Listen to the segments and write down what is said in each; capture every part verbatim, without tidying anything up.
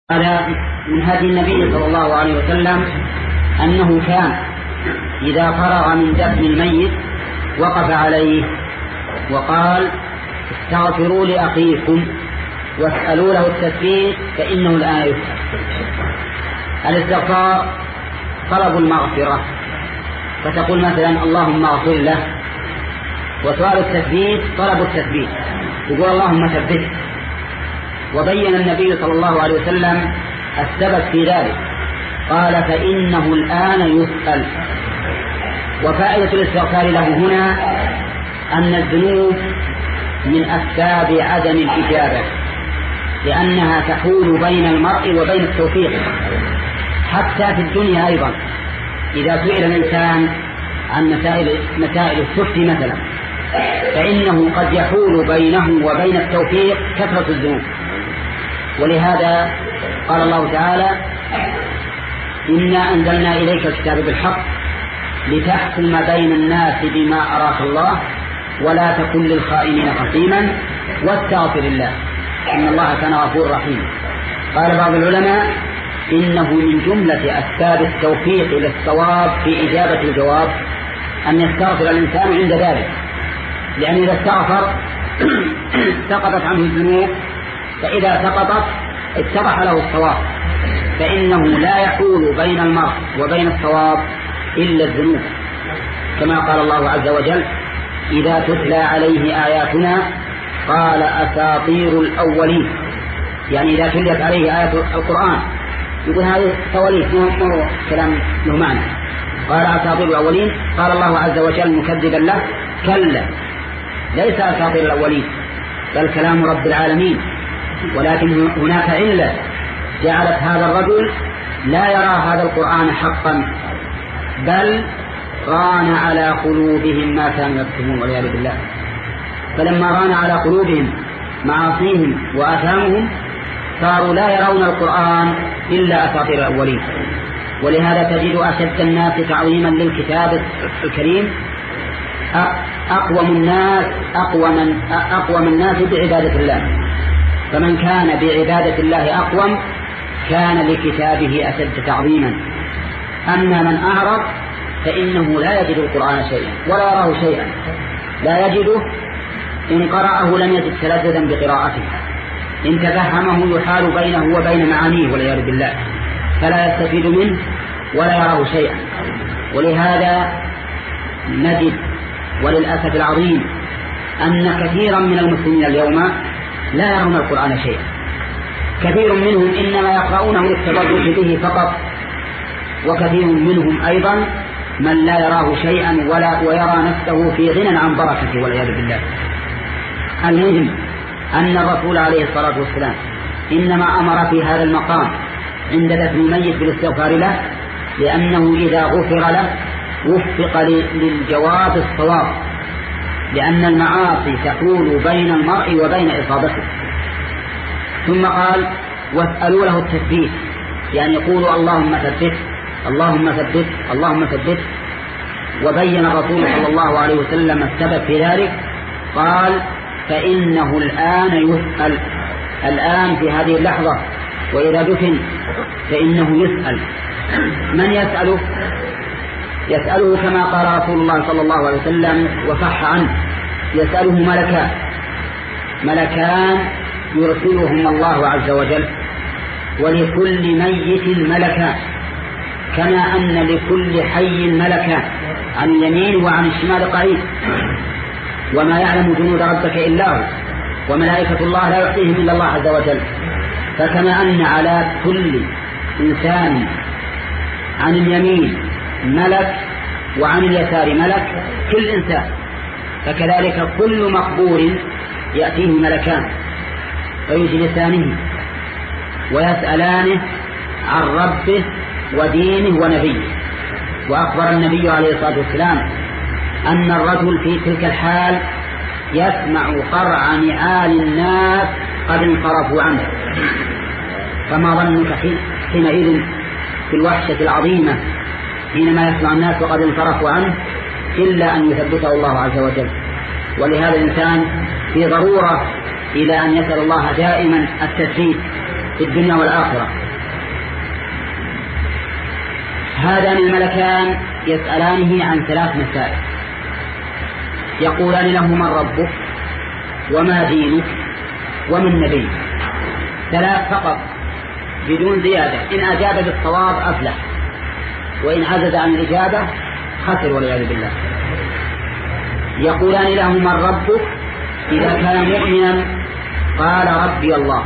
هذا من هدي النبي صلى الله عليه وسلم أنه كان إذا فرغ من دفن الميت وقف عليه وقال: استغفروا لأخيكم واسألوا له التثبيت فإنه الآن يسأل. الاستغفار طلب المغفرة، فتقول مثلا: اللهم اغفر له. وسؤال التثبيت طلب التثبيت، يقول: اللهم ثبته. وبين النبي صلى الله عليه وسلم السبب في ذلك، قال: فإنه الآن يسأل. وفائدة الاستغفار له هنا أن الذنوب من أسباب عدم الإجابة، لأنها تحول بين المرء وبين التوفيق. حتى في الدنيا أيضا إذا سئل الإنسان عن مسائل مسائل السفر مثلا، فإنه قد يحول بينه وبين التوفيق كثرة الذنوب. ولهذا قال الله تعالى: إنا أنزلنا إليك الكتاب بالحق لتحكم بين الناس بما أراك الله ولا تكن للخائنين خصيما واستغفر الله إن الله كان غفورا رحيما. قال بعض العلماء: إنه من جملة أسباب التوفيق للصواب في إجابة الجواب أن يستغفر الإنسان عند ذلك، لأن إذا استغفر سقطت عنه الذنوب، فإذا سقطت اتضح له الصواب، فإنه لا يحول بين المرء وبين الصواب إلا الذنوب، كما قال الله عز وجل: إذا تتلى عليه آياتنا قال أساطير الأولين. يعني إذا تليت عليه آيات القرآن يقول هذه تواليف، مو كلام له معنى. قال أساطير الأولين، قال الله عز وجل مكذبا له: كلا ليس أساطير الأولين بل كلام رب العالمين. ولكن هناك علة جعلت هذا الرجل لا يرى هذا القرآن حقا، بل ران على قلوبهم ما كانوا يكتمون والعياذ بالله. فلما ران على قلوبهم معاصيهم وآثامهم صاروا لا يرون القرآن إلا أساطير الأولين. ولهذا تجد أشد الناس تعظيما للكتاب الكريم أقوم الناس أقوى من أقوم الناس بعبادة الله. فمن كان بعبادة الله أقوم كان لكتابه أشد تعظيما. أما من أعرض فإنه لا يجد القرآن شيئا ولا يراه شيئا، لا يجده. إن قرأه لم يجد تلذذا بقراءته، إن تفهمه يحال بينه وبين معانيه والعياذ بالله، فلا يستفيد منه ولا يراه شيئا. ولهذا نجد وللأسف العظيم أن كثيرا من المسلمين اليوم لا يرون القرآن شيئا. كثير منهم إنما يقرؤونه للتبرك به فقط، وكثير منهم أيضا من لا يراه شيئا ولا ويرى نفسه في غنى عن بركته والعياذ بالله. المهم أن الرسول عليه الصلاة والسلام إنما أمر في هذا المقام عند دفن الميت بالاستغفار له، لأنه إذا غفر له وفق للجواب الصواب، لأن المعاصي تحول بين المرء وبين إصابته. ثم قال: واسألوا له التثبيت، يعني يقولوا: اللهم ثبت اللهم ثبت اللهم ثبت. وبين الرسول صلى الله عليه وسلم السبب في ذلك، قال: فإنه الآن يسأل. الآن في هذه اللحظة، وإذا دفن فإنه يسأل. من يسأله؟ يسأله كما قال رسول الله صلى الله عليه وسلم وصح عنه: يسأله ملكان ملكان يرسلهم الله عز وجل، ولكل ميت ملكان، كما أن لكل حي ملكان عن اليمين وعن الشمال قعيد. وما يعلم جنود ربك إلا هو، وملائكة الله لا يعطيهم إلا الله عز وجل. فكما أن على كل إنسان عن اليمين ملك وعن اليسار ملك، كل إنسان، فكذلك كل مقبور يأتيه ملكان فيجلسانه ويسألانه عن ربه ودينه ونبيه. وأخبر النبي عليه الصلاة والسلام أن الرجل في تلك الحال يسمع قرع نعال الناس قد انصرفوا عنه. فما ظنك حينئذ في الوحشة العظيمة حينما يسمع الناس وقد انصرفوا عنه، إلا أن يثبته الله عز وجل. ولهذا الإنسان في ضرورة إلى أن يسأل الله دائما التثبيت، في الدنيا والآخرة. هذان الملكان يسألانه عن ثلاث مسائل، يقولان له من ربك وما دينك ومن نبيك، ثلاث فقط بدون زيادة. إن أجاب بالصواب أفلح، وإن عجز عن الإجابة خسر والعياذ بالله. يقولان له من ربك، إذا كان مؤمنا قال ربي الله،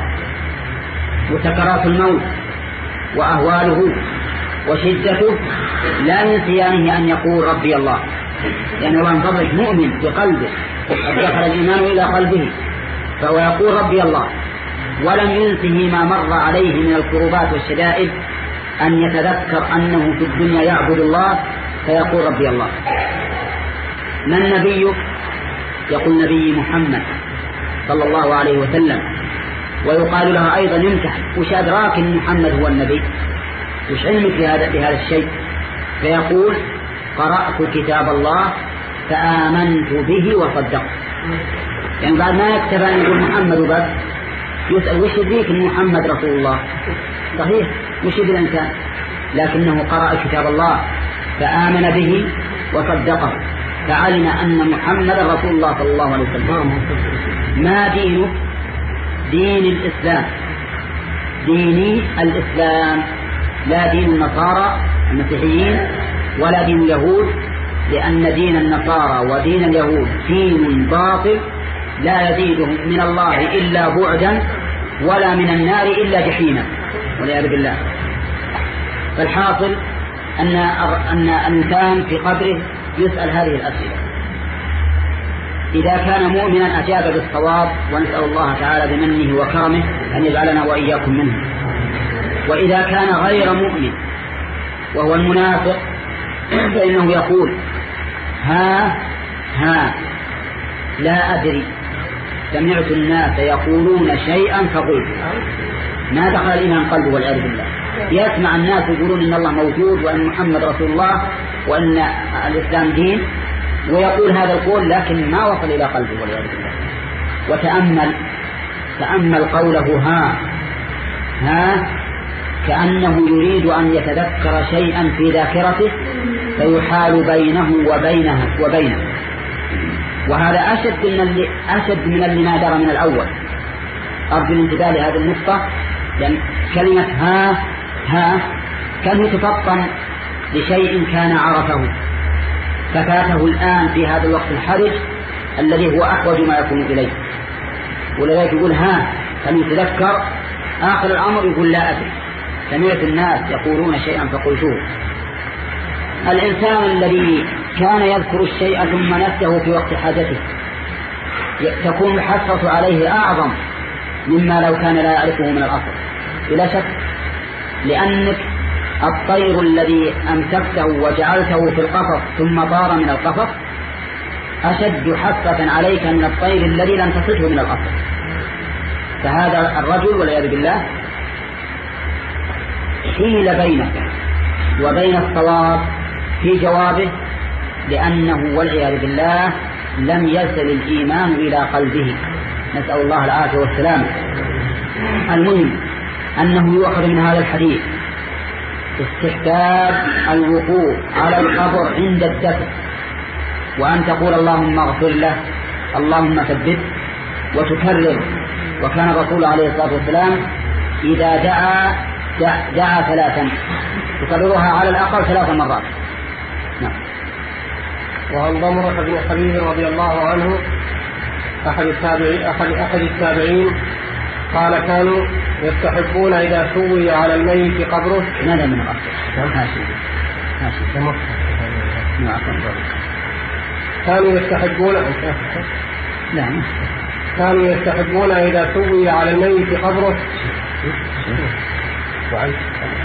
وسكرات الموت وأهواله وشدته لا ينسيانه أن يقول ربي الله، يعني الله انفضل مؤمن بقلبه قد دخل الإيمان إلى قلبه فهو يقول ربي الله، ولم ينسه ما مر عليه من الكروبات والشدائد أن يتذكر أنه في الدنيا يعبد الله فيقول ربي الله. من نبيك؟ يقول نبي محمد صلى الله عليه وسلم. ويقال له أيضا امتحن، وش أدراك أن محمد هو النبي؟ وش علمك بهذا, بهذا الشيء؟ فيقول قرأت كتاب الله فآمنت به وصدقت. يعني بعد ما يكتب أن يقول محمد بس يسأل وش يدريك أن محمد رسول الله؟ صحيح، وش يدري الإنسان؟ لكنه قرأ كتاب الله فآمن به وصدقه، فعلم أن محمد رسول الله صلى الله عليه وسلم. ما دينك؟ دين الإسلام، ديني الإسلام، لا دين النصارى المسيحيين ولا دين اليهود، لأن دين النصارى ودين اليهود دين باطل لا يزيدهم من الله إلا بعدا ولا من النار إلا جحيما والعياذ بالله. فالحاصل أن أن الإنسان في قبره يسأل هذه الأسئلة. إذا كان مؤمنا أجاب بالصواب، ونسأل الله تعالى بمنه وكرمه أن يجعلنا وإياكم منه. وإذا كان غير مؤمن وهو المنافق فإنه يقول ها ها لا أدري، سمعت الناس يقولون شيئا فقلت. ما دخل الإيمان قلبه والعياذ بالله. يسمع الناس يقولون إن الله موجود وأن محمد رسول الله وأن الإسلام دين، ويقول هذا القول لكن ما وصل إلى قلبه والعياذ بالله. وتأمل تأمل قوله ها ها كأنه يريد أن يتذكر شيئا في ذاكرته فيحال بينه وبينه وبينه وهذا أشد من اللي أشد من اللي ما درى من الأول. أرجو الانتباه لهذه النقطة، لأن كلمة ها ها كان يتفطن لشيء كان عرفه ففاته الآن في هذا الوقت الحرج الذي هو أحوج ما يكون إليه، ولذلك يقول ها كان يتذكر. آخر الأمر يقول لا أدري، سمعت الناس يقولون شيئا فقلتوه. الإنسان الذي كان يذكر الشيء ثم نسيه في وقت حاجته تكون الحسرة عليه أعظم مما لو كان لا يعرفه من الأصل بلا شك، لأنك الطير الذي أمسكته وجعلته في القفص ثم طار من القفص أشد حسرة عليك من الطير الذي لم تصده من الأصل. فهذا الرجل والعياذ بالله حيل بينه وبين الصواب في جوابه، لأنه والعياذ بالله لم يصل الإيمان إلى قلبه، نسأل الله العافية والسلام. المهم أنه يؤخذ من هذا الحديث استحباب الوقوف على القبر عند الدفن، وأن تقول اللهم اغفر له اللهم ثبت، وتكرر. وكان الرسول عليه الصلاة والسلام إذا دعا دعا, دعا ثلاثا، تكررها على الأقل ثلاث مرات. نعم. وعن ضمرة بن حبيب رضي الله عنه أحد التابعين أحد أحد التابعين قال كانوا يستحبون إذا سوي على الميت قبره. ماذا من الأصل؟ هاشي هاشي نعم. كانوا يستحبون لا كانوا يستحبون إذا سوي على الميت قبره وعن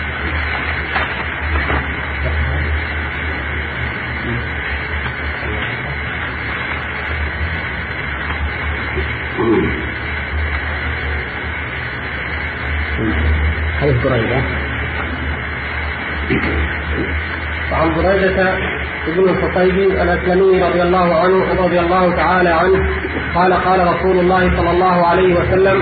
حديث بريدة. وعن بريدة ابن الخطيب الأسلمي رضي الله عنه رضي الله تعالى عنه قال قال رسول الله صلى الله عليه وسلم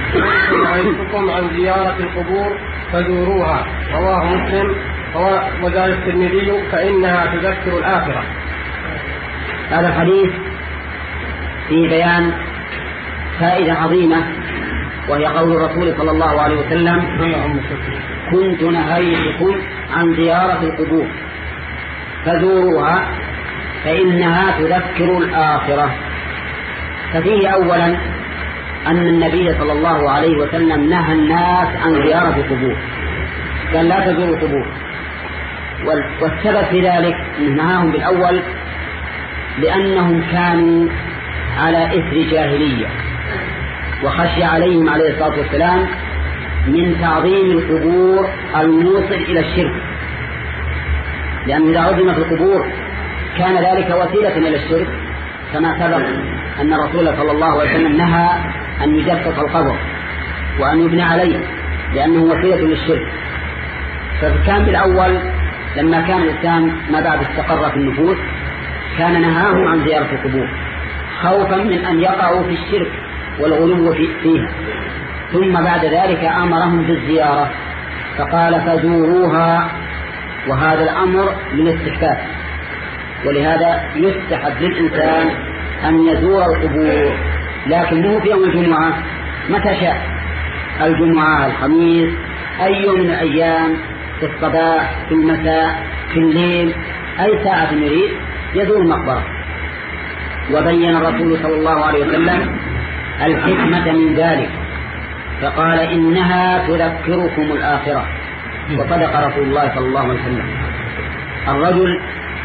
نهيتكم عن زيارة القبور فزوروها، رواه مسلم وزاد الترمذي فإنها تذكر الآخرة. هذا الحديث في بيان فائدة عظيمة، وهي قول الرسول صلى الله عليه وسلم: كنت نهيتكم عن زيارة القبور فزوروها فإنها تذكر الآخرة. ففيه أولا أن النبي صلى الله عليه وسلم نهى الناس عن زيارة القبور، قال لا تزوروا القبور. والسبب في ذلك نهاهم بالأول لأنهم كانوا على إثر جاهلية، وخشي عليهم عليه الصلاة والسلام من تعظيم القبور الموصل إلى الشرك، لأن إذا عظمت القبور كان ذلك وسيلة إلى الشرك، كما سبق أن الرسول صلى الله عليه وسلم نهى أن يجسس القبر وأن يبنى عليه لأنه وسيلة للشرك. فكان بالأول لما كان الإسلام ما بعد استقر في النفوس كان نهاهم عن زيارة القبور خوفا من أن يقعوا في الشرك والغلو فيها، ثم بعد ذلك أمرهم بالزيارة فقال فزوروها، وهذا الأمر للاستحباب، ولهذا يستحب للإنسان أن يزور القبور، لكن مو في يوم الجمعة، متى شاء، الجمعة، الخميس، أي يوم من الأيام، في الصباح، في المساء، في الليل، أي ساعة يريد يزور المقبرة. وبين الرسول صلى الله عليه وسلم الحكمة من ذلك فقال إنها تذكركم الآخرة، وصدق رسول الله صلى الله عليه وسلم. الرجل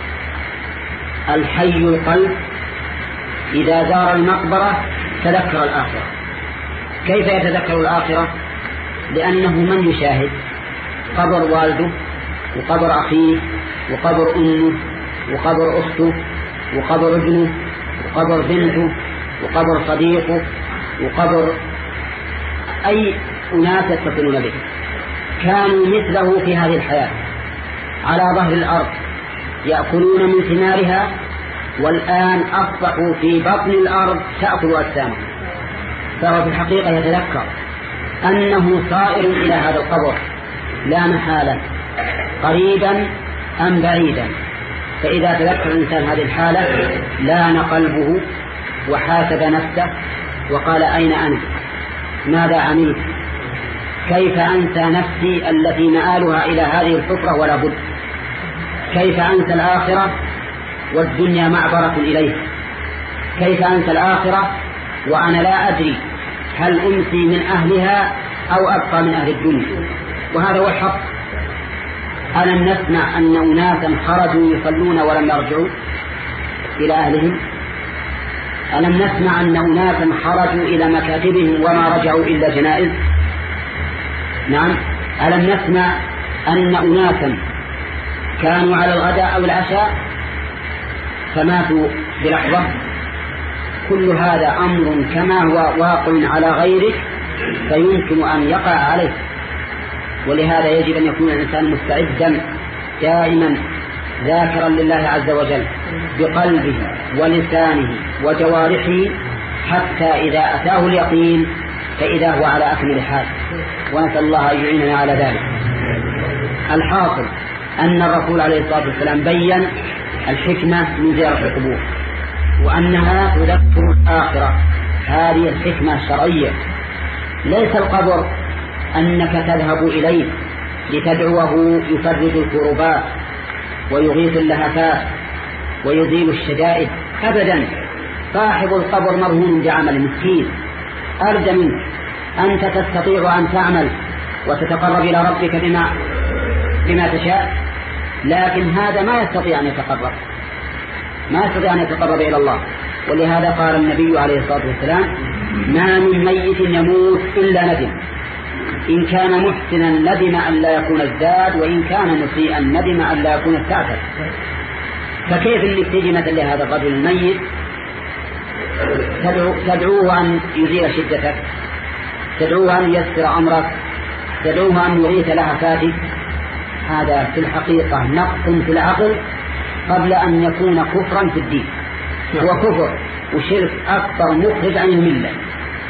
الحي القلب إذا زار المقبرة تذكر الآخرة. كيف يتذكر الآخرة؟ لأنه من يشاهد قبر والده وقبر أخيه وقبر أمه وقبر أخته وقبر ابنه وقبر بنته وقبر صديقه وقبر أي أناس يتصلون به كانوا مثله في هذه الحياة على ظهر الأرض يأكلون من ثمارها، والآن أصبحوا في بطن الأرض تأكل أجسامهم. فهو في الحقيقة يتذكر أنه صائر إلى هذا القبر لا محالة، قريبا أم بعيدا. فإذا تذكر الإنسان هذه الحالة لان قلبه وحاسب نفسه وقال أين أنا؟ ماذا عملت؟ كيف أنسى نفسي التي مآلها إلى هذه الحفرة ولا بد؟ كيف أنسى الآخرة والدنيا معبرة إليه؟ كيف أنسى الآخرة وأنا لا أدري هل أمسي من أهلها أو أبقى من أهل الدنيا؟ وهذا هو الحق. ألم نسمع أن أناسا خرجوا يصلون ولم يرجعوا إلى أهلهم؟ ألم نسمع أن أناسا خرجوا إلى مكاتبهم وما رجعوا إلا جنائز؟ نعم. ألم نسمع أن أناسا كانوا على الغداء أو العشاء فماتوا بلحظة؟ كل هذا أمر كما هو واقع على غيرك فيمكن أن يقع عليه. ولهذا يجب أن يكون الإنسان مستعدا دائما ذاكرا لله عز وجل بقلبه ولسانه وجوارحه، حتى إذا أتاه اليقين فإذا هو على أكمل حال، ونسأل الله أن يعيننا على ذلك. الحاصل أن الرسول عليه الصلاة والسلام بيّن الحكمة من زيارة القبور وأنها تذكر الآخرة. هذه الحكمة الشرعية، ليس القبر أنك تذهب إليه لتدعوه يفرج الكربات ويغيث اللهفات ويزيل الشدائد، أبدا. صاحب القبر مرهون بعمل مسكين أرجى منك. أنت تستطيع أن تعمل وتتقرب إلى ربك بما, بما تشاء، لكن هذا ما يستطيع أن يتقرب ما يستطيع أن يتقرب إلى الله. ولهذا قال النبي عليه الصلاة والسلام ما من ميت يموت إلا ندم، إن كان محسنا ندم أن لا يكون ازداد، وإن كان مسيئا ندم أن لا يكون استعتد. فكيف انك تجي مثل لهذا الرجل الميت تدعو تدعوه أن يزيل شدتك، تدعوه أن يسر أمرك، تدعوه أن يغيث لهفاتك؟ هذا في الحقيقة نقص في العقل قبل أن يكون كفرا في الدين. هو كفر وشرك أكبر مخرج عن الملة،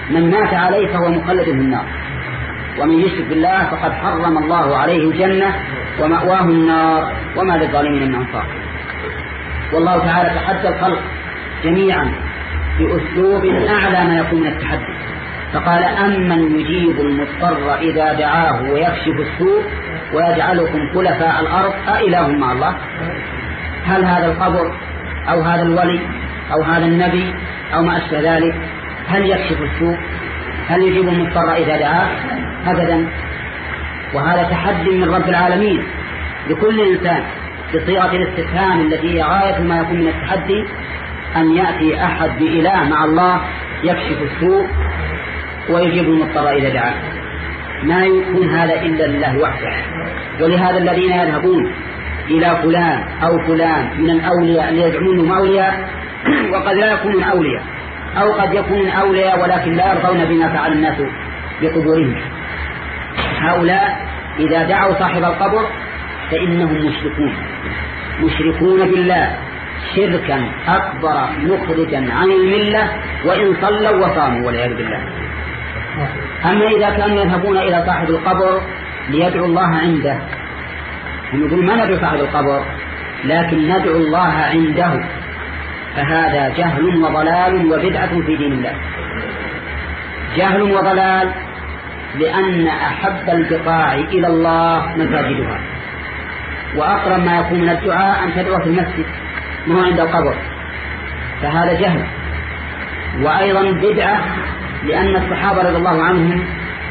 من مات عليه فهو مخلد في النار، ومن يشرك بالله فقد حرم الله عليه الجنة ومأواه النار وما للظالمين من أنصار. والله تعالى تحدى الخلق جميعا بأسلوب أعلى ما يكون من التحدي، فقال أمن يجيب المضطر إذا دعاه ويكشف السوء ويجعلكم خلفاء الأرض أإله مع الله؟ هل هذا القبر أو هذا الولي أو هذا النبي أو ما أشبه ذلك هل يكشف السوء؟ هل يجيب المضطر إذا دعاه؟ أبدا. وهذا تحدي من رب العالمين لكل إنسان بصيغة الاستفهام التي هي غاية ما يكون من التحدي، أن يأتي أحد بإله مع الله يكشف السوء ويجيب المضطر إذا دعاه. ما يكون هذا إلا لله وحده. ولهذا الذين يذهبون إلى فلان أو فلان من الأولياء اللي يدعونهم أولياء وقد لا يكونون أولياء، أو قد يكونون أولياء ولكن لا يرضون بما فعل الناس بقبورهم، هؤلاء إذا دعوا صاحب القبر فإنهم مشركون مشركون بالله شركا أكبر مخرجا عن الملة وإن صلوا وصاموا والعياذ بالله. أما إذا كانوا يذهبون إلى صاحب القبر ليدعوا الله عنده، هم يقولون ما ندعو صاحب القبر لكن ندعو الله عنده، فهذا جهل وضلال وبدعة في دين الله. جهل وضلال لأن أحب البقاع إلى الله مساجدها، وأقرب ما يكون من الدعاء أن تدعو في المسجد ما هو عند القبر، فهذا جهل. وأيضا بدعة لأن الصحابة رضي الله عنهم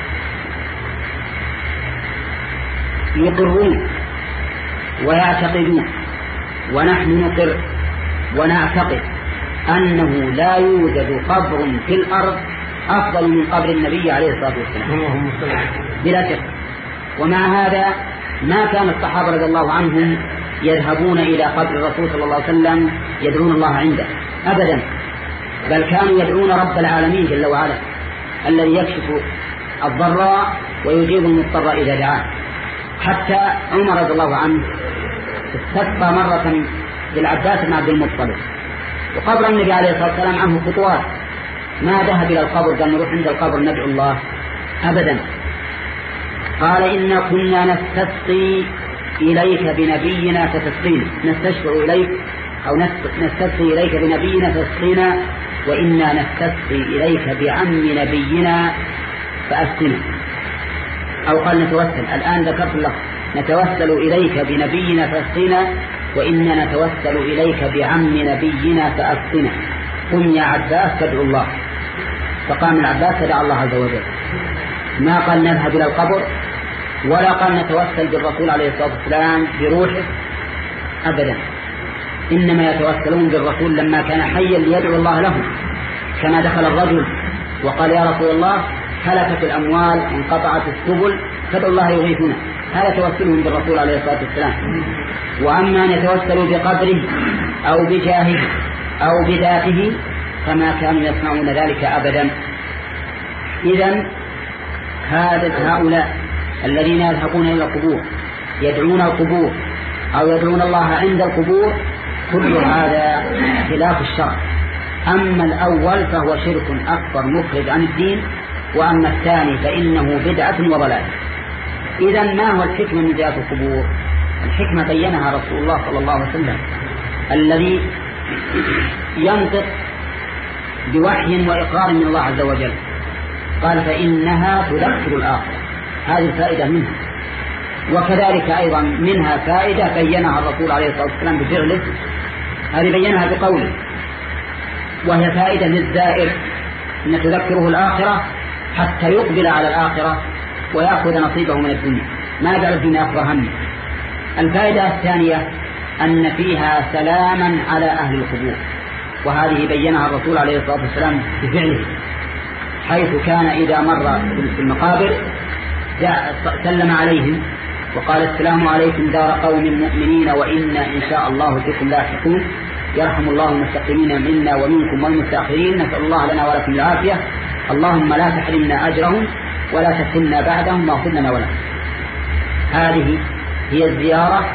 يقرون ويعتقدون ونحن نقر ونعتقد أنه لا يوجد قبر في الأرض أفضل من قبر النبي عليه الصلاة والسلام بلا شك. ومع هذا ما كان الصحابة رضي الله عنهم يذهبون إلى قبر الرسول صلى الله عليه وسلم يدعون الله عنده أبدا، بل كانوا يدعون رب العالمين جل وعلا الذي يكشف الضراء ويجيب المضطر إذا دعاه. حتى عمر رضي الله عنه استسقى مرة بالعباس بن عبد المطلب، وقبر النبي عليه الصلاة والسلام عنه خطوات، ما ذهب إلى القبر قال نروح عند القبر ندعو الله أبدا. قال إنا كنا نستسقي إليك بنبينا فتسقينا، نستشفع إليك أو نستسقي إليك بنبينا فتسقينا، وإنا نستسقي إليك بعم نبينا فأسقنا. أو قال نتوسل، الآن ذكرت لك نتوسل إليك بنبينا فأسقنا، وإنا نتوسل إليك بعم نبينا فأسقنا. قم يا عباس تدعو الله. فقام العباس فدعا الله عز وجل، ما قال نذهب إلى القبر ولا قال نتوسل بالرسول عليه الصلاة والسلام بروحه أبدا، إنما يتوسلون بالرسول لما كان حيا ليدعو الله لهم، كما دخل الرجل وقال يا رسول الله هلكت الأموال انقطعت السبل فدعوا الله يغيثنا، هذا توسلهم بالرسول عليه الصلاة والسلام. وأما أن يتوسلوا بقدره أو بجاهه أو بذاته فما كانوا يسمعون ذلك أبدا. إذن هؤلاء الذين يذهبون إلى القبور يدعون القبور أو يدعون الله عند القبور كل هذا خلاف الشرع. أما الأول فهو شرك أكبر مخرج عن الدين، وأما الثاني فإنه بدعة وضلال. إذن ما هو الحكمة من زيارة القبور؟ الحكمة بينها رسول الله صلى الله عليه وسلم الذي ينطق بوحي وإقرار من الله عز وجل، قال فإنها تذكر الآخرة، هذه الفائدة منها. وكذلك أيضا منها فائدة بينها الرسول عليه الصلاة والسلام بفعله، هذه بينها بقوله، وهي فائدة للزائر أن تذكره الآخرة حتى يقبل على الآخرة ويأخذ نصيبه من الدنيا، ما يجعل الدنيا أكبر همه. الفائدة الثانية أن فيها سلاما على أهل القبور، وهذه بينها الرسول عليه الصلاة والسلام بفعله، حيث كان إذا مر في المقابر سلم عليهم وقال السلام عليكم دار قوم مؤمنين وإنا إن شاء الله بكم لاحقون، يرحم الله المستقيمين منا ومنكم والمستأخرين، نسأل الله لنا ولكم العافية، اللهم لا تحرمنا أجرهم ولا تفتنا بعدهم واغفر لنا ولهم. هذه هي الزيارة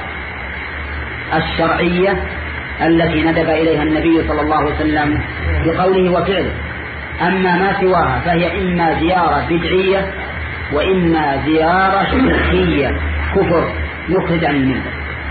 الشرعية التي ندب إليها النبي صلى الله عليه وسلم بقوله وفعله. أما ما سواها فهي إما زيارة بدعية وإما زيارة شركية كفر مخرج عن الملة.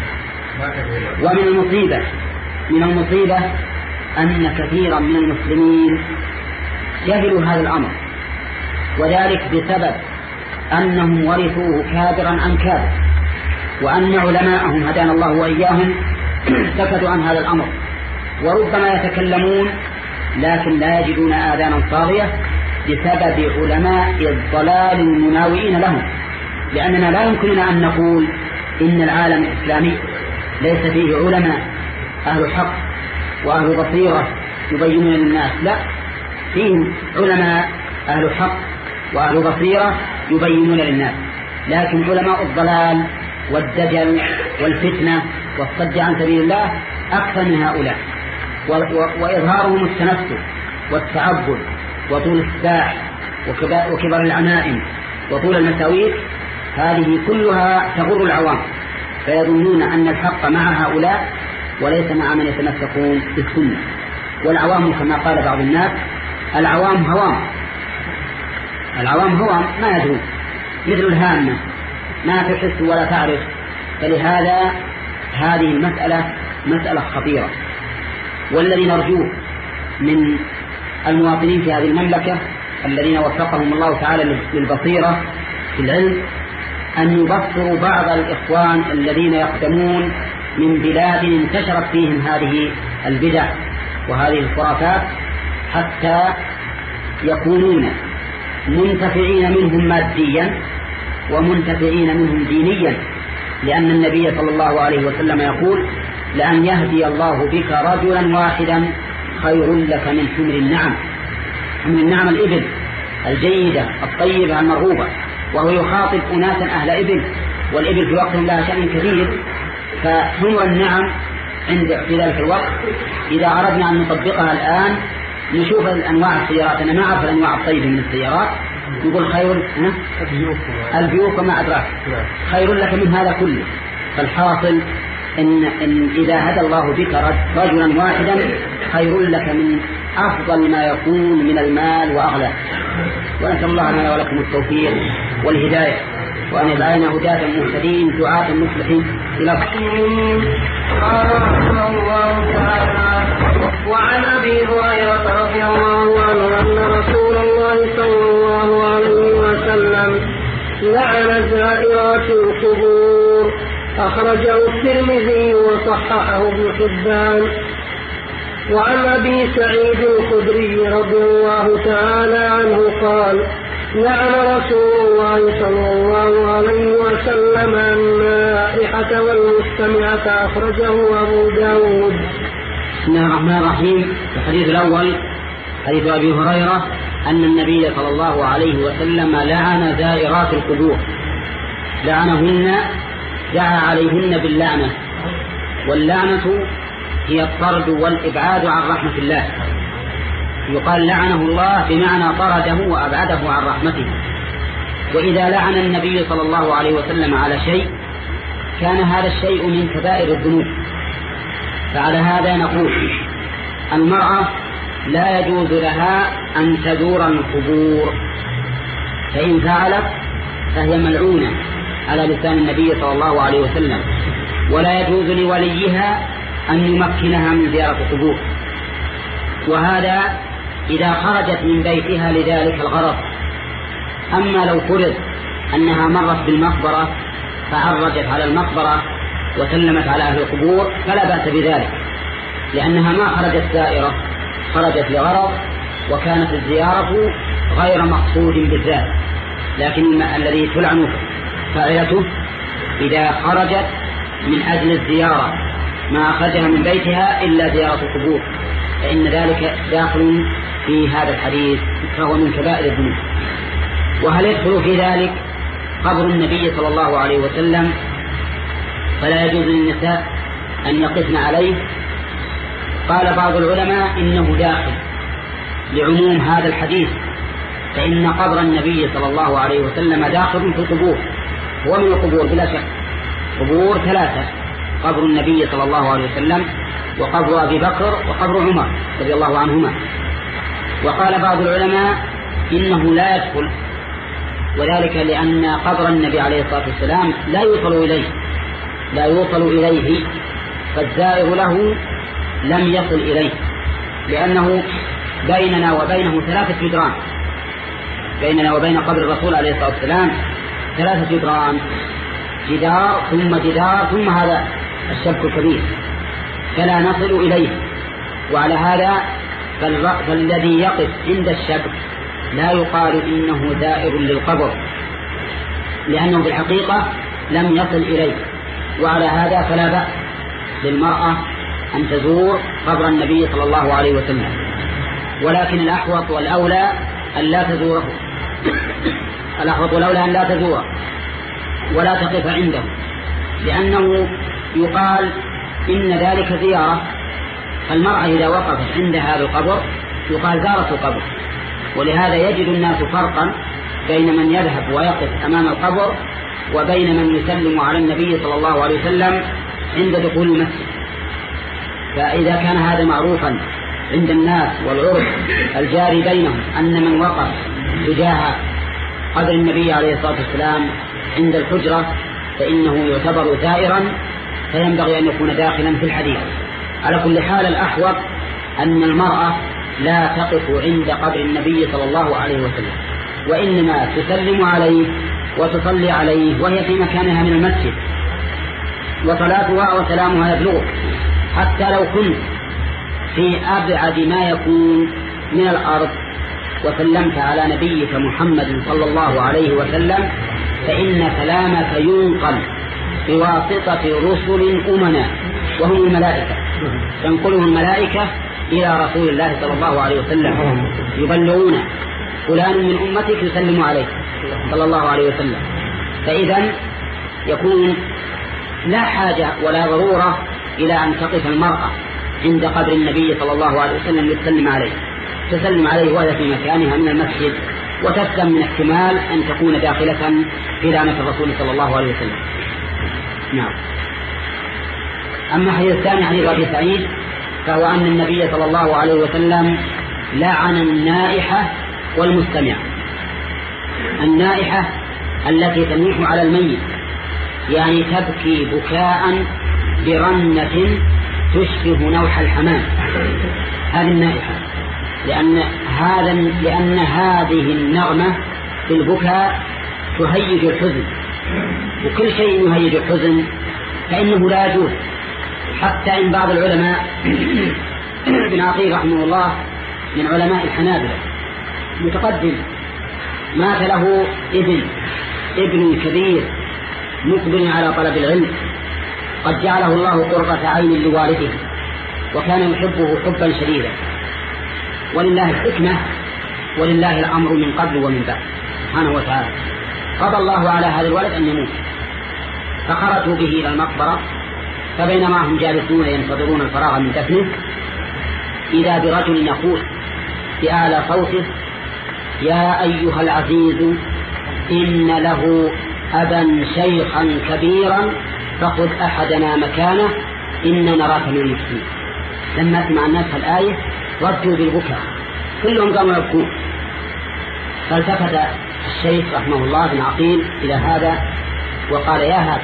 ومن المصيبة من المصيبة أن كثيرا من المسلمين جهلوا هذا الأمر، وذلك بسبب أنهم ورثوه كابرا عن كابر، وأن علماءهم هدانا الله وإياهم سكتوا عن هذا الأمر، وربما يتكلمون لكن لا يجدون آذانا صاغية بسبب علماء الضلال المناوئين لهم. لأننا لا يمكننا أن نقول إن العالم الإسلامي ليس فيه علماء أهل حق وأهل بصيرة يبينون للناس، لا، فيه علماء أهل حق وأهل بصيرة يبينون للناس، لكن علماء الضلال والدجل والفتنة والصد عن سبيل الله أكثر من هؤلاء، وإظهارهم التنفس والتعبد وطول الساع وكبر العمائم وطول المساويك، هذه كلها تغر العوام، فيظنون أن الحق مع هؤلاء وليس مع من يتمسكون بالسنة. والعوام كما قال بعض الناس العوام هوام، العوام هوام ما يدرون، مثل الهامة ما تحس ولا تعرف. فلهذا هذه المسألة مسألة خطيرة، والذي نرجوه من المواطنين في هذه المملكة الذين وفقهم الله تعالى للبصيرة في العلم أن يبصروا بعض الإخوان الذين يقدمون من بلاد انتشرت فيهم هذه البدع وهذه الخرافات، حتى يكونون منتفعين منهم ماديا ومنتفعين منهم دينيا، لأن النبي صلى الله عليه وسلم يقول لأن يهدي الله بك رجلا واحدا خير لك من حمر النعم. حمر النعم الإبل الجيدة الطيبة المرغوبة، وهو يخاطب أناسا أهل إبل، والإبل في وقت لها شأن كبير، فحمر النعم عند في ذلك الوقت إذا أردنا أن نطبقها الآن نشوف الأنواع السيارات، أنا ما أعرف الأنواع الطيبة من السيارات، نقول خير البيوك وما أدراك خير لك من هذا كله. فالحاصل إن, إن إذا هدى الله بك رجلا واحدا خير لك من أفضل ما يكون من المال وأغلى. ونسأل الله لنا ولكم التوفيق والهداية، وأن يجعلنا هداة مهتدين دعاة مصلحين إلى قال رحمه الله تعالى: وعن أبي هريرة رضي الله عنه أن رسول الله صلى الله عليه وسلم لعن زائرات القبور، أخرجه الترمذي وصححه ابن حبان. وعن أبي سعيد الخدري رضي الله تعالى عنه قال: لعن رسول الله صلى الله عليه وسلم النائحة والمستمعة، أخرجه أبو داود. بسم الله الرحمن الرحيم. الحديث الأول حديث أبي هريرة أن النبي صلى الله عليه وسلم لعن زائرات القبور، لعنهن، دعا عليهن باللعنة، واللعنة هي الطرد والإبعاد عن رحمة الله. يقال لعنه الله بمعنى طرده وأبعده عن رحمته. وإذا لعن النبي صلى الله عليه وسلم على شيء كان هذا الشيء من كبائر الذنوب. فعلى هذا نقول المرأة لا يجوز لها أن تزور القبور، فإن فعلت فهي ملعونة على لسان النبي صلى الله عليه وسلم، ولا يجوز لوليها أن يمكنها من زيارة القبور. وهذا إذا خرجت من بيتها لذلك الغرض. أما لو فرض أنها مرت بالمقبرة فعرجت على المقبرة وسلمت على أهل القبور فلا بأس بذلك، لأنها ما خرجت زائرة، خرجت لغرض، وكانت الزيارة غير مقصود بالذات. لكن الذي تلعن فاعلته إذا خرجت من أجل الزيارة ما أخرجها من بيتها إلا زيارة القبور، فإن ذلك داخل في هذا الحديث، فهو من كبائر الذنوب. وهل يدخل في ذلك قبر النبي صلى الله عليه وسلم فلا يجوز للنساء أن يقفن عليه؟ قال بعض العلماء إنه داخل لعموم هذا الحديث، فإن قبر النبي صلى الله عليه وسلم داخل في القبور، هو من القبور بلا شك. قبور ثلاثة: قبر النبي صلى الله عليه وسلم، وقبر أبي بكر، وقبر عمر رضي الله عنهما. وقال بعض العلماء إنه لا يدخل، وذلك لأن قبر النبي عليه الصلاة والسلام لا يوصل إليه لا يوصل إليه فالزائر له لم يصل إليه، لأنه بيننا وبينه ثلاثة جدران، بيننا وبين قبر الرسول عليه الصلاة والسلام ثلاثة جدران، جدار ثم جدار ثم هذا الشبك الكبير، فلا نصل إليه. وعلى هذا فالذي يقف عند الشبك لا يقال إنه زائر للقبر، لأنه في الحقيقة لم يصل إليه. وعلى هذا فلا بأس للمرأة أن تزور قبر النبي صلى الله عليه وسلم، ولكن الأحوط والأولى أن لا تزوره الأحوط والأولى أن لا تزوره ولا تقف عنده، لأنه يقال إن ذلك زيارة. المرأة إذا وقفت عند هذا القبر يقال زارت القبر، ولهذا يجد الناس فرقا بين من يذهب ويقف أمام القبر وبين من يسلم على النبي صلى الله عليه وسلم عند دخول المسجد. فإذا كان هذا معروفا عند الناس والعرف الجاري بينهم أن من وقف تجاه قبر النبي عليه الصلاة والسلام عند الحجرة فإنه يعتبر زائرا، فينبغي أن يكون داخلا في الحديث. على كل حال الأحوط أن المرأة لا تقف عند قبر النبي صلى الله عليه وسلم، وإنما تسلم عليه وتصلي عليه وهي في مكانها من المسجد، وصلاتها وسلامها يبلغك حتى لو كنت في أبعد ما يكون من الأرض وسلمت على نبيك محمد صلى الله عليه وسلم، فإن سلامك ينقل بواسطة رسل أمنا وهم الملائكة، تنقله الملائكة إلى رسول الله صلى الله عليه وسلم يبلغون فلان من أمتك يسلم عليه صلى الله عليه وسلم. فإذا يكون لا حاجة ولا ضرورة إلى أن تقف المرأة عند قبر النبي صلى الله عليه وسلم يسلم عليه، تسلم عليه وهي في مكانها من المسجد، وتسلم من احتمال أن تكون داخلة في لعنة الرسول صلى الله عليه وسلم. نعم. أما حديث الثاني حديث أبي سعيد فهو أن النبي صلى الله عليه وسلم لعن النائحة والمستمع. النائحة التي تنيح على الميت، يعني تبكي بكاء برنة تشبه نوح الحمام، هذه النائحة، لأن هذا لأن هذه النغمة في البكاء تهيج الحزن، وكل شيء يهيج الحزن فإنه لا يجوز. حتى إن بعض العلماء ابن عقيل رحمه الله من علماء الحنابلة متقدم مات له ابن ابن كبير مقبل على طلب العلم، قد جعله الله قرة عين لوالده وكان يحبه حبا شديدا، ولله الحكمة ولله الأمر من قبل ومن بعد سبحانه وتعالى. قضى الله على هذا الولد أن يموت، فخرجوا به إلى المقبرة، فبينما هم جالسون ينتظرون الفراغ من دفنه إذا برجل يقول بأعلى صوته: يا أيها العزيز إن له أبا شيخا كبيرا فخذ أحدنا مكانه إن نراك من المسلمين. لما سمع الناس الآية ردوا بالبكاء، كلهم قاموا يبكون. فالتفت الشيخ رحمه الله بن عقيل إلى هذا وقال: يا هذا،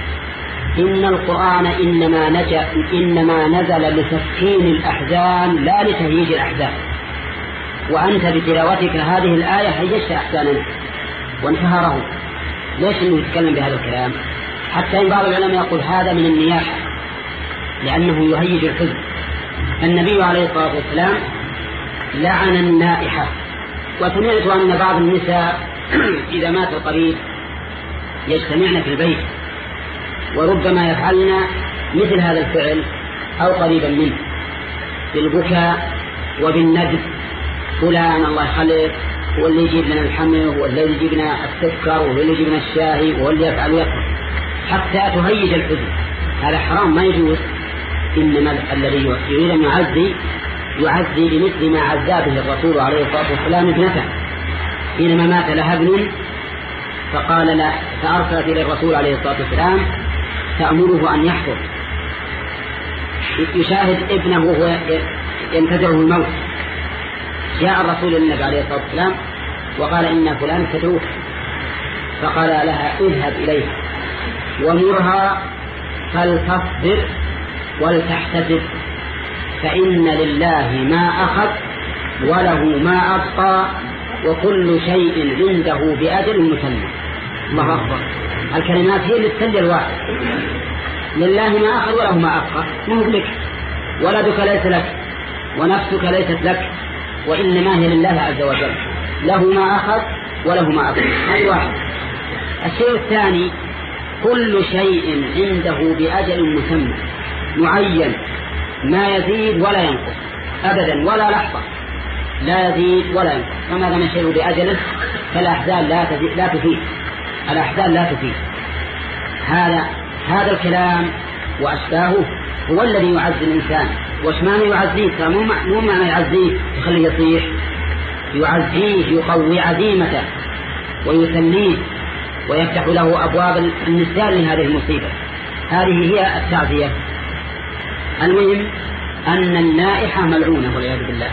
إن القرآن إنما, نجا إنما نزل لتسكين الأحزان لا لتهييج الأحزان، وأنت بتلاوتك هذه الآية هيجت أحزاننا وانتهاره. ليش أنه يتكلم بهذا الكلام؟ حتى إن بعض العلماء يقول هذا من النياحة لأنه يهيج الحزن. النبي عليه الصلاة والسلام لعن النائحة. وسمعت أن بعض النساء إذا مات القريب يجتمعن في البيت وربما يفعلن مثل هذا الفعل أو قريبا منه بالبكاء وبالندب: فلان الله يخليك هو اللي يجيب لنا الحمل، هو اللي يجيب لنا السكر، هو اللي يجيب لنا الشاهي، هو اللي يفعل ويفعل، حتى تهيج الحزن. هذا حرام ما يجوز. إنما الذي يريد أن يعزي يعزي بمثل ما عزى به الرسول عليه الصلاة والسلام ابنته حينما مات لها ابن، فقال لا فأرسلت إلى الرسول عليه الصلاة والسلام تأمره أن يحضر يشاهد ابنه وهو ينتظره الموت، جاء الرسول النبي عليه الصلاة والسلام وقال إن فلان تدعوك، فقال لها اذهب إليها ومرها فلتصبر ولتحتسب، فإن لله ما أخذ وله ما أبقى وكل شيء عنده بأجل مسمى. الله أكبر. الكلمات هي اللي تسلي الواحد. لله ما أخذ وله ما أبقى، ما هو لك، ولدك ليس لك ونفسك ليست لك، وإنما هي لله عز وجل، له ما أخذ وله ما أبقى. هذا واحد. الشيء الثاني كل شيء عنده بأجل مسمى معين، ما يزيد ولا ينقص أبدا ولا لحظة، لا يزيد ولا ينقص. فما دام الشيء بأجله فالأحزان لا تزيد لا تفيد، الأحزان لا تفيد. هذا هذا الكلام وأشباهه هو الذي يعزي الإنسان. وش معنى يعزيه؟ مو معنى يعزيه يخليه يصيح، يعزيه يقوي عزيمته ويسليه ويفتح له أبواب النسيان لهذه المصيبة. هذه هي التعزية. المهم أن النائحة ملعونة والعياذ بالله.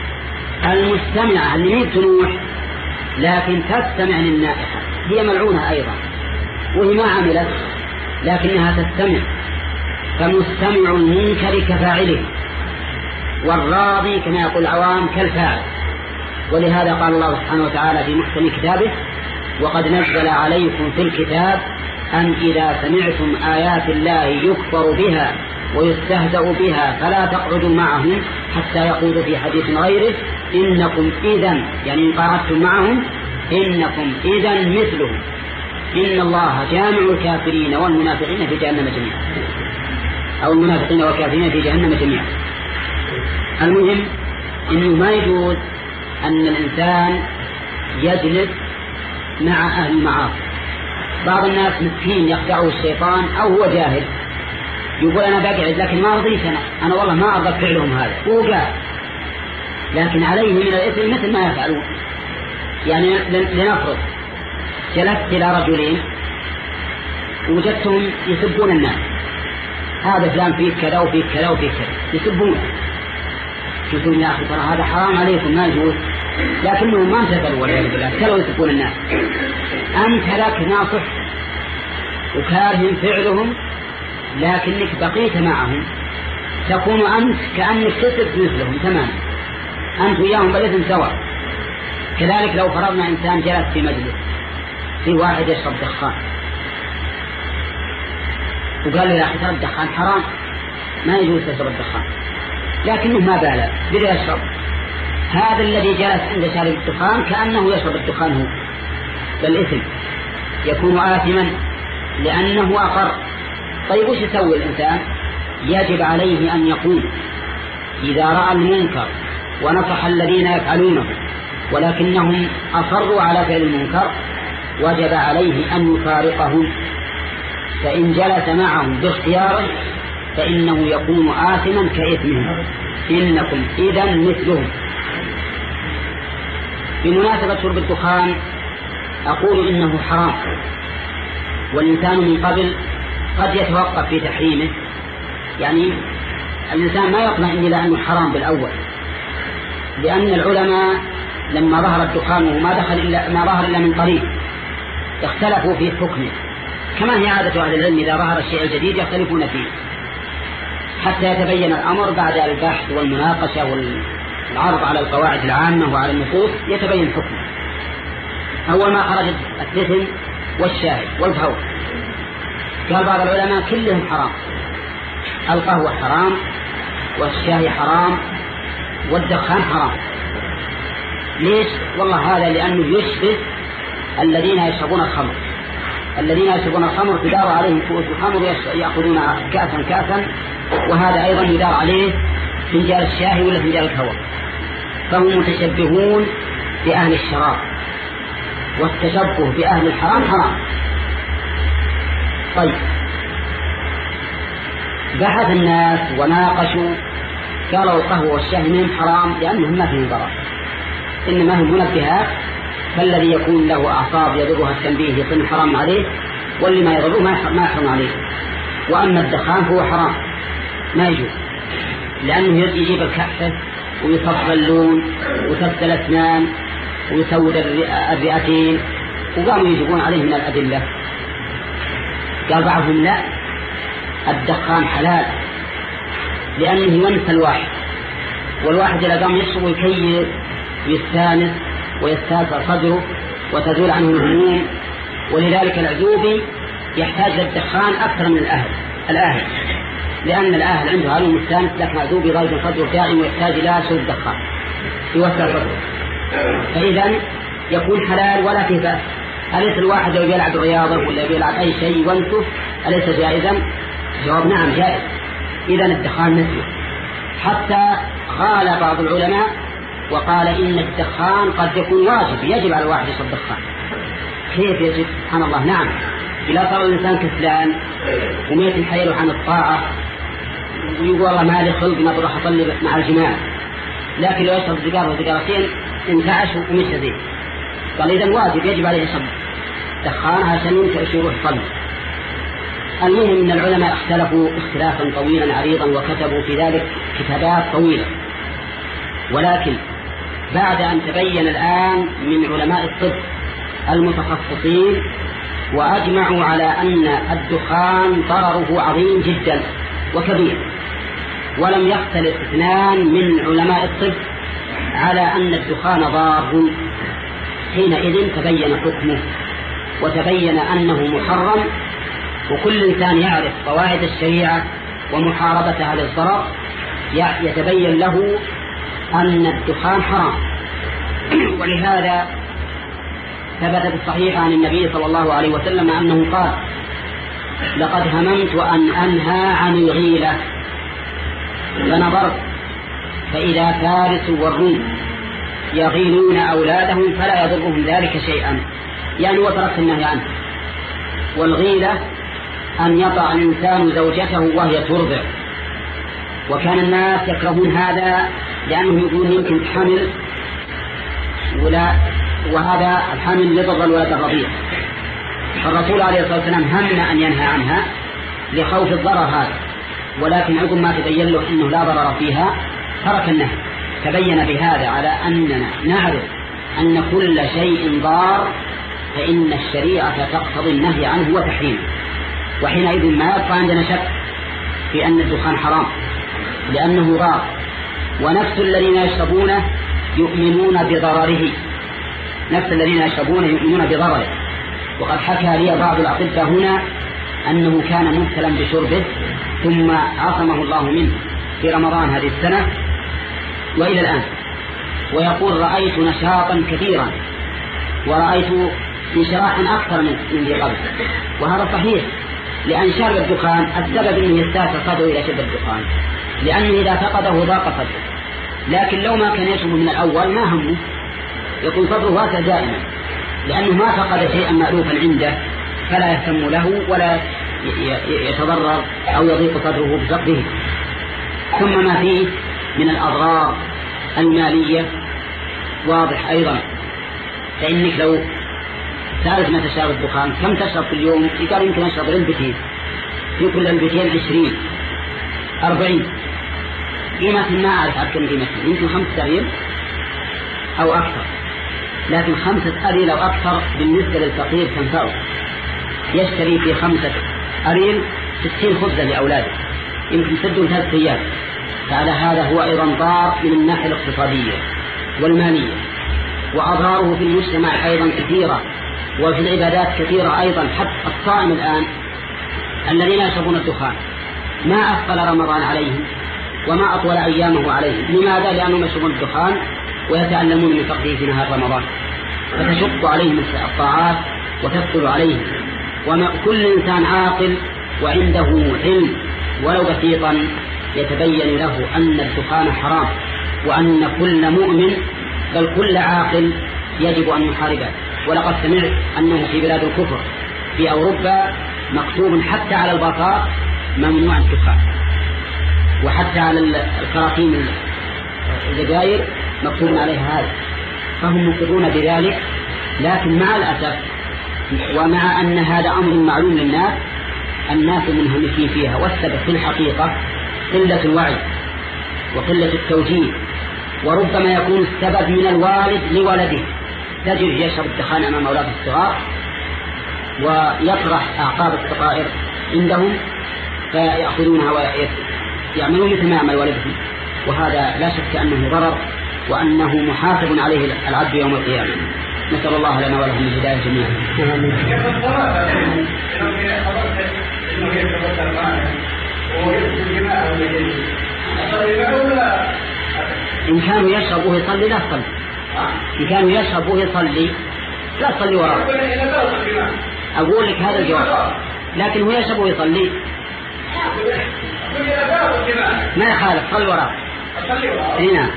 المستمعة اللي مين تنوح لكن تستمع للنائحة هي ملعونة أيضا، وهي ما عملت لكنها تستمع. فمستمع المنكر كفاعله، والراضي كما يقول العوام كالفاعل. ولهذا قال الله سبحانه وتعالى في محكم كتابه: وقد نزل عليكم في الكتاب أن إذا سمعتم آيات الله يكفر بها ويستهزأ بها فلا تقعدوا معهم حتى يقولوا في حديث غيره إنكم إذن، يعني إن قعدتم معهم إنكم إذن مثلهم إن الله جامع الكافرين والمنافقين في جهنم جميعا، أو المنافقين والكافرين في جهنم جميعا. المهم إنه ما يجوز أن الإنسان يجلس مع أهل المعاصي. بعض الناس مسكين يخدعه الشيطان أو هو جاهل، يقول أنا بقعد لكن ما أرضيش، أنا أنا والله ما أرضى فعلهم هذا، هو قاعد لكن عليه من الإثم مثل ما يفعلون. يعني لنفرض جلست إلى رجلين وجدتهم يسبون الناس، هذا فلان فيه كذا وفيه كذا وفيه كذا، يسبون. يقولون يا أخي ترى هذا حرام عليكم ما يجوز، لكنهم ما امتثلوا والعياذ بالله، كانوا يسبون الناس. أنت لك ناصح وكاره فعلهم لكنك بقيت معهم، تكون أنت كأنك تسب مثلهم تماما، أنت وياهم بالإثم سواء. كذلك لو فرضنا إنسان جلس في مجلس في واحد يشرب دخان وقال له يا أخي ترى الدخان حرام ما يجوز تشرب الدخان، لكنه ما بالغ بدأ يشرب. هذا الذي جلس عند شارب الدخان كأنه يشرب الدخان هو بالإثم، يكون آثما لأنه أقر. طيب وش يسوي الإنسان؟ يجب عليه أن يقول إذا رأى المنكر ونصح الذين يفعلونه ولكنهم أصروا على فعل المنكر وجب عليه أن يفارقهم، فإن جلس معهم باختياره فإنه يكون آثما كإثمهم، إنكم إذن مثلهم. بمناسبة شرب الدخان أقول إنه حرام، والإنسان من قبل قد يتوقف في تحريمه، يعني الإنسان ما يطمئن إلى أنه حرام بالأول، لأن العلماء لما ظهر الدخان وما دخل إلا ما ظهر إلا من قريب اختلفوا في حكمه، كما هي عادة أهل العلم إذا ظهر الشيء الجديد يختلفون فيه حتى يتبين الأمر بعد البحث والمناقشة والعرض على القواعد العامة وعلى النصوص يتبين حكمه. أول ما خرجت الدسم والشاي والقهوة قال بعض العلماء كلهم حرام، القهوة حرام والشاي حرام والدخان حرام. ليش؟ والله هذا لأنه يشبه الذين يشربون الخمر، الذين يشربون الخمر تدار عليهم كؤوس الخمر يأخذون كأسا كأسا، وهذا أيضا يدار عليه فنجال الشاي ولا فنجال القهوة، فهم متشبهون بأهل الشراب، والتشبه بأهل الحرام حرام. طيب بحث الناس وناقشوا قالوا القهوة والشاي منهم حرام لأنهم ما فيهم ضرر، إنما هم منبهات، فالذي يكون له أعصاب يضرها التنبيه يكون حرام عليه، واللي ما يضره ما يحرم عليه. وأما الدخان هو حرام ما يجوز، لأنه يجيب الكحفة ويصفر اللون وتبدل الأسنان ويسود الرئتين، وقاموا يجيبون عليه من الأدلة. قال بعضهم لا، الدخان حلال لأنه ينسى الواحد، والواحد إذا قام يشرب ويكيف ويستانس ويستاسع صدره وتزول عنه الهموم، ولذلك العزوبي يحتاج للدخان أكثر من الأهل الأهل لأن الأهل عنده هذا المستانس، لكن عزوبي ضايق صدره دائم ويحتاج إلى شرب الدخان يوسع صدره، فإذا يكون حلال ولا فيه بأس. أليس الواحد لو يلعب رياضة ولا يلعب أي شيء وانته أليس جائزا؟ جواب نعم جائز. إذا الدخان نسي. حتى قال بعض العلماء وقال إن الدخان قد يكون واجب، يجب على الواحد يشرب دخان. كيف يجب؟ سبحان الله. نعم، إذا صار الإنسان كسلان وميت حيله عن الطاعة ويقول والله ما لي خلق ما بروح أصلي مع الجماعة، لكن لو يشرب سيجارة وسيجارتين انتعش ومش زين، قال إذا واجب يجب عليه يشرب دخان عشان ينتعش يروح يصلي. المهم أن العلماء اختلفوا اختلافا طويلا عريضا وكتبوا في ذلك كتابات طويلة، ولكن بعد أن تبين الآن من علماء الطب المتخصصين وأجمعوا على أن الدخان ضرره عظيم جدا وكبير، ولم يختلف اثنان من علماء الطب على أن الدخان ضار، حينئذ تبين حكمه وتبين أنه محرم، وكل إنسان يعرف قواعد الشريعة ومحاربتها للضرر يتبين له أن الدخان حرام. ولهذا ثبت في الصحيح عن النبي صلى الله عليه وسلم أنه قال: لقد هممت أن أنهى عن الغيلة فنظرت فإذا فارس والروم يغيلون أولادهم فلا يضرهم ذلك شيئا، يعني وتركت النهي عنه. والغيلة أن يطع الإنسان زوجته وهي ترضع، وكان الناس يكرهون هذا لأنهم يقولون يمكن حمل ولا وهذا الحمل يضر الولد الرضيع، فالرسول عليه الصلاة والسلام هم أن ينهى عنها لخوف الضرر هذا، ولكن عقب ما تبين له أنه لا ضرر فيها ترك النهي. تبين بهذا على أننا نعرف أن كل شيء ضار فإن الشريعة تقتضي النهي عنه وتحريمه، وحينئذ ما يبقى عندنا شك في أن الدخان حرام لأنه ضار. ونفس الذين يشربونه يؤمنون بضرره، نفس الذين يشربون يؤمنون بضرره. وقد حكى لي بعض الأطباء هنا أنه كان مبتلا بشربه ثم عصمه الله منه في رمضان هذه السنة وإلى الآن، ويقول: رأيت نشاطا كثيرا ورأيت انشراحا أكثر من ذي قبل. وهذا صحيح، لأن شرب الدخان السبب أنه يستاسع صدره إلى شرب الدخان، لأنه إذا فقده ضاق صدره. لكن لو ما كان يشرب من الأول ما همه، يكون صدره واسع دائما، لأنه ما فقد شيئا مألوفا عنده فلا يهتم له ولا يتضرر أو يضيق صدره بفقده. ثم ما فيه من الأضرار المالية واضح أيضا، فإنك لو تعرف ما تشرب الدخان كم تشرب في اليوم، يقال يمكن أشرب علبتين، في كل علبتين عشرين أربعين، قيمة ما أعرف أكثر قيمة، يمكن خمسة أريل أو أكثر، لكن خمسة أريل أو أكثر بالنسبة للفقير تنفعه، يشتري في خمسة أريل ستين خبزة لأولاده يمكن سدوا ثلاث أيام. فعلى هذا هو أيضا ضار من الناحية الاقتصادية والمالية، وأضراره في المجتمع أيضا كثيرة، وفي العبادات كثيرة أيضا. حتى الصائم الآن الذين يشربون الدخان ما أثقل رمضان عليهم وما أطول أيامه عليهم. لماذا؟ لأنهم يشربون الدخان ويتعلمون من فقده في نهار رمضان، فتشق عليهم الطاعات وتثقل عليهم. وكل إنسان عاقل وعنده علم ولو بسيطا يتبين له أن الدخان حرام، وأن كل مؤمن بل كل عاقل يجب أن يحاربه. ولقد سمعت أنه في بلاد الكفر في أوروبا مكتوب حتى على الباطات ممنوع الدخان، وحتى على الكراكين الجزائر مكتوب عليها هذا، فهم مقرون بذلك. لكن مع الأسف ومع أن هذا أمر معلوم للناس، الناس منهمكين فيها، والسبب في الحقيقة قلة الوعي وقلة التوجيه وربما يكون السبب من الوالد لولده، تجد يشرب الدخان أمام أولاده الصغار ويطرح أعقاب السقائر عندهم فيأخذونها ويعملون مثل ما يعمل والدهم، وهذا لا شك أنه ضرر وأنه محافظ عليه العبد يوم القيامة. نسأل الله لنا ولهم الهداية جميعا. إن كانوا يشربوه يصلي لا تصلي، إن كانوا يشربوه يصلي لا تصلي وراءه. أقول لك هذا الجواب، لكن هو يشربوه يصلي ما يخالف، صلي وراءه. هنا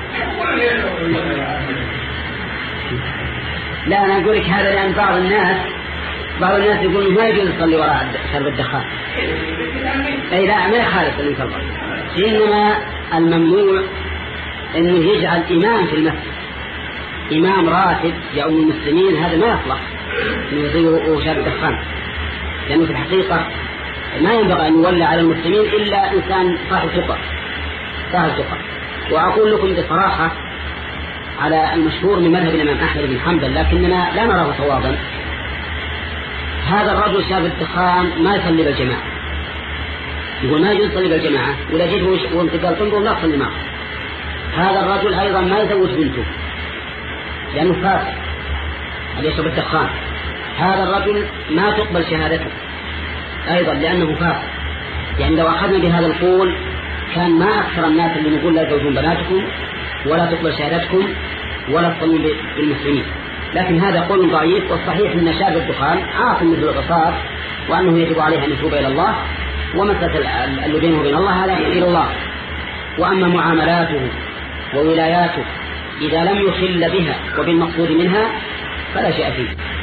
لا، أنا أقول لك هذا لأن بعض الناس بعض الناس يقولون ما يجوز يصلي وراء شرب الدخان. أي لا، ما يخالف الانكار، إنما الممنوع أنه يجعل إمام في المسجد، إمام راتب يؤم المسلمين، هذا ما يصلح أنه يصير شرب الدخان، لأنه في الحقيقة ما ينبغي أن يولى على المسلمين إلا إنسان صاحب ثقة صاحب ثقة. وأقول لكم بصراحة على المشهور من مذهب الإمام أحمد بن حنبل، لكننا لا نراه صوابا، هذا الرجل شاب الدخان ما يصلي بالجماعة، يقول ما يجوز يصلي بالجماعة، ولا جيت وانت قال تنظر لا تصلي معه. هذا الرجل أيضا ما يزوج بنته لأنه فاسق هذا يشرب الدخان. هذا الرجل ما تقبل شهادته أيضا لأنه فاسق. يعني لو أخذنا بهذا القول كان ما أكثر الناس اللي نقول لا تزوجون بناتكم ولا تقبل شهادتكم ولا تصلون بالمسلمين، لكن هذا قول ضعيف. والصحيح أن شاب الدخان عاصم مثل القصاص، وأنه يجب عليه أن يتوب إلى الله، ومسألة اللي بينه وبين الله هذا إلى الله. وأما معاملاته وولاياته إذا لم يخل بها وبالمقصود منها فلا شيء فيه.